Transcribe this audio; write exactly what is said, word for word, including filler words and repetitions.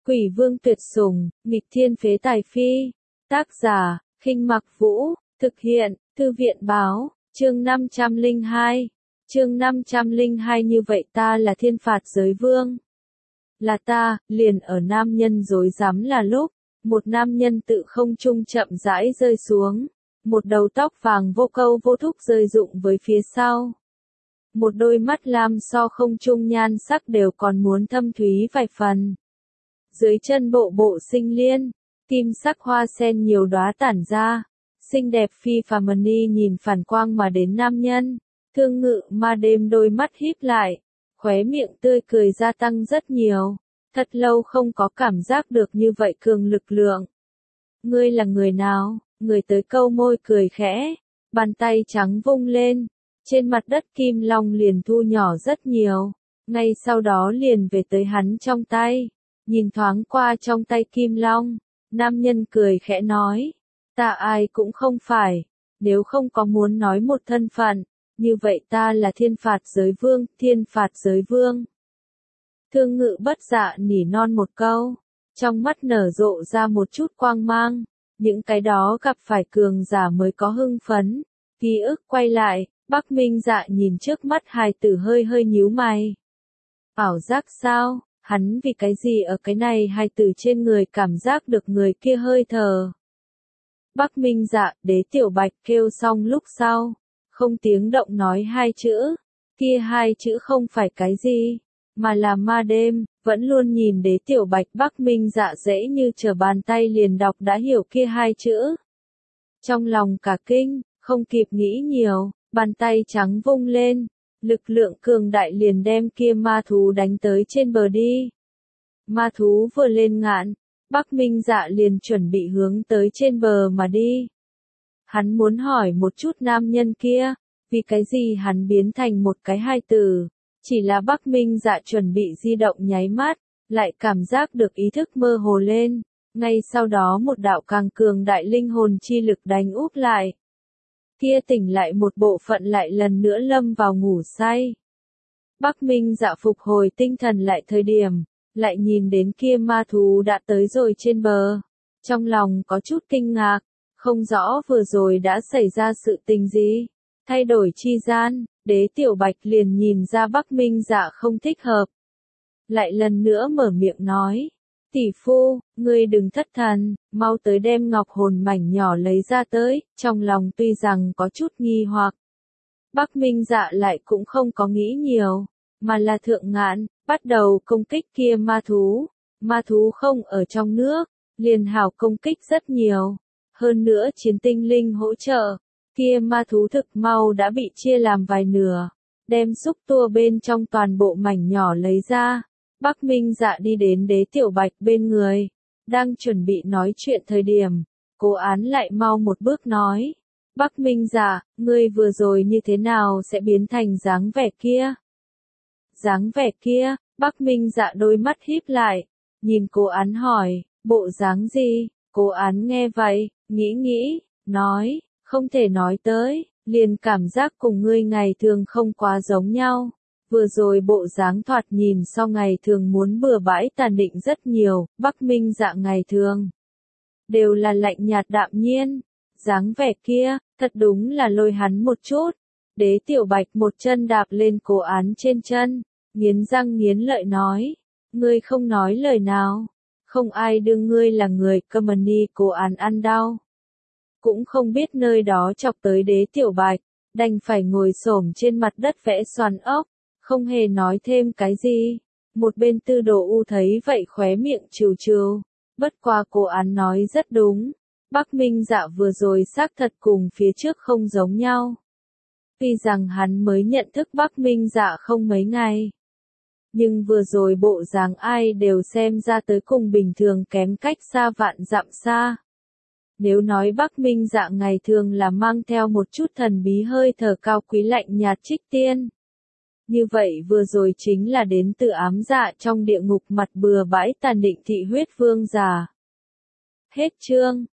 Quỷ vương tuyệt sủng, nghịch thiên phế tài phi. Tác giả, Khinh Mặc Vũ, thực hiện, Thư viện báo, chương năm trăm lẻ hai. Chương năm trăm lẻ hai như vậy ta là thiên phạt giới vương. Là ta, liền ở nam nhân dối rắm là lúc, một nam nhân tự không trung chậm rãi rơi xuống, một đầu tóc vàng vô câu vô thúc rơi rụng với phía sau. Một đôi mắt lam so không trung nhan sắc đều còn muốn thâm thúy vài phần. Dưới chân bộ bộ sinh liên, kim sắc hoa sen nhiều đóa tản ra, xinh đẹp phi phàm ni nhìn phản quang mà đến nam nhân, thương ngự ma đêm đôi mắt híp lại, khóe miệng tươi cười gia tăng rất nhiều, thật lâu không có cảm giác được như vậy cường lực lượng. Ngươi là người nào? Người tới câu môi cười khẽ, bàn tay trắng vung lên, trên mặt đất kim long liền thu nhỏ rất nhiều, ngay sau đó liền về tới hắn trong tay. Nhìn thoáng qua trong tay kim long, nam nhân cười khẽ nói, ta ai cũng không phải, nếu không có muốn nói một thân phận, như vậy ta là thiên phạt giới vương, thiên phạt giới vương. Thương ngự bất dạ nỉ non một câu, trong mắt nở rộ ra một chút quang mang, những cái đó gặp phải cường giả mới có hưng phấn, ký ức quay lại, Bắc Minh Dạ nhìn trước mắt hài tử hơi hơi nhíu mày. Ảo giác sao? Hắn vì cái gì ở cái này hài tử trên người cảm giác được người kia hơi thở. Bắc Minh Dạ, Đế Tiểu Bạch kêu xong lúc sau, không tiếng động nói hai chữ, kia hai chữ không phải cái gì, mà là ma đêm, vẫn luôn nhìn Đế Tiểu Bạch. Bắc Minh Dạ dễ như trở bàn tay liền đọc đã hiểu kia hai chữ. Trong lòng cả kinh, không kịp nghĩ nhiều, bàn tay trắng vung lên. Lực lượng cường đại liền đem kia ma thú đánh tới trên bờ đi. Ma thú vừa lên ngạn, Bắc Minh Dạ liền chuẩn bị hướng tới trên bờ mà đi. Hắn muốn hỏi một chút nam nhân kia, vì cái gì hắn biến thành một cái hài tử, chỉ là Bắc Minh Dạ chuẩn bị di động nháy mắt, lại cảm giác được ý thức mơ hồ lên, ngay sau đó một đạo càng cường đại linh hồn chi lực đánh úp lại. Kia tỉnh lại một bộ phận lại lần nữa lâm vào ngủ say. Bắc Minh Dạ phục hồi tinh thần lại thời điểm, lại nhìn đến kia ma thú đã tới rồi trên bờ. Trong lòng có chút kinh ngạc, không rõ vừa rồi đã xảy ra sự tình gì. Thay đổi chi gian, Đế Tiểu Bạch liền nhìn ra Bắc Minh Dạ không thích hợp. Lại lần nữa mở miệng nói. Tỷ phu, ngươi đừng thất thần, mau tới đem ngọc hồn mảnh nhỏ lấy ra tới, trong lòng tuy rằng có chút nghi hoặc. Bắc Minh Dạ lại cũng không có nghĩ nhiều, mà là thượng ngạn, bắt đầu công kích kia ma thú. Ma thú không ở trong nước, liền hảo công kích rất nhiều. Hơn nữa chiến tinh linh hỗ trợ, kia ma thú thực mau đã bị chia làm vài nửa, đem xúc tua bên trong toàn bộ mảnh nhỏ lấy ra. Bắc Minh Dạ đi đến Đế Tiểu Bạch bên người, đang chuẩn bị nói chuyện thời điểm, Cố Án lại mau một bước nói, Bắc Minh Dạ, ngươi vừa rồi như thế nào sẽ biến thành dáng vẻ kia? Dáng vẻ kia, Bắc Minh Dạ đôi mắt híp lại, nhìn Cố Án hỏi, bộ dáng gì? Cố Án nghe vậy, nghĩ nghĩ, nói, không thể nói tới, liền cảm giác cùng ngươi ngày thường không quá giống nhau. Vừa rồi bộ dáng thoạt nhìn so ngày thường muốn bừa bãi tàn định rất nhiều, Bắc Minh Dạ ngày thường đều là lạnh nhạt đạm nhiên, dáng vẻ kia, thật đúng là lôi hắn một chút. Đế Tiểu Bạch một chân đạp lên Cố Án trên chân, nghiến răng nghiến lợi nói, ngươi không nói lời nào, không ai đương ngươi là người câm ni. Cố Án ăn đau, cũng không biết nơi đó chọc tới Đế Tiểu Bạch, đành phải ngồi xổm trên mặt đất vẽ xoắn ốc. Không hề nói thêm cái gì. Một bên Tư Đồ U thấy vậy khóe miệng trừ trừ. Bất qua Cố Án nói rất đúng. Bắc Minh Dạ vừa rồi xác thật cùng phía trước không giống nhau. Tuy rằng hắn mới nhận thức Bắc Minh Dạ không mấy ngày. Nhưng vừa rồi bộ dáng ai đều xem ra tới cùng bình thường kém cách xa vạn dặm xa. Nếu nói Bắc Minh Dạ ngày thường là mang theo một chút thần bí hơi thở cao quý lạnh nhạt trích tiên. Như vậy vừa rồi chính là đến từ ám dạ trong địa ngục mặt bừa bãi tàn định thị huyết vương già. Hết chương.